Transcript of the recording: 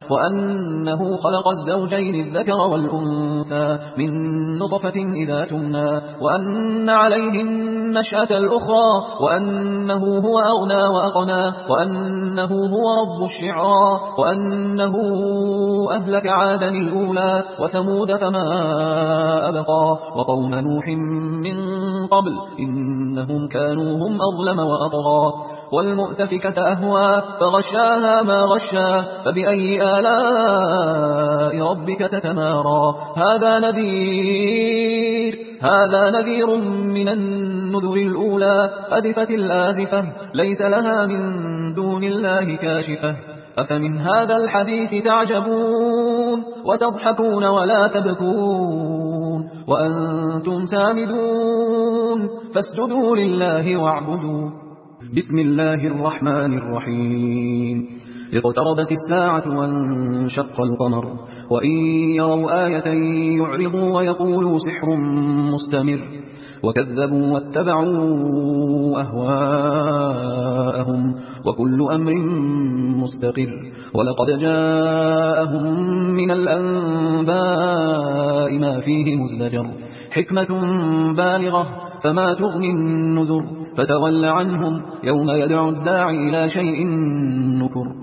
وأنه خلق الزوجين الذكر والأنثى من نطفة إذا تمنى وأن عليه النشأة الأخرى وأنه هو أغنى وأقنى وأنه هو رب الشعرى وأنه أهلك عادا الأولى وثمود فما أبقى وقوم نوح من قبل إنهم كانوا هم أظلم وأطغى والمؤتفكة أهوى فغشاها ما غشا فبأي آلاء ربك تتمارى هذا نذير من النذر الأولى أزفت الآزفة ليس لها من دون الله كاشفة أفمن هذا الحديث تعجبون وتضحكون ولا تبكون وأنتم سامدون فاسجدوا لله واعبدوا بسم الله الرحمن الرحيم اقتربت الساعة وانشق القمر وإن يروا آية يعرضوا ويقولوا سحر مستمر وكذبوا واتبعوا أهواءهم وكل أمر مستقر ولقد جاءهم من الأنباء ما فيه مزدجر حكمة بالغة فما تغني النذر فتول عنهم يوم يدعو الداعي إلى شيء نكر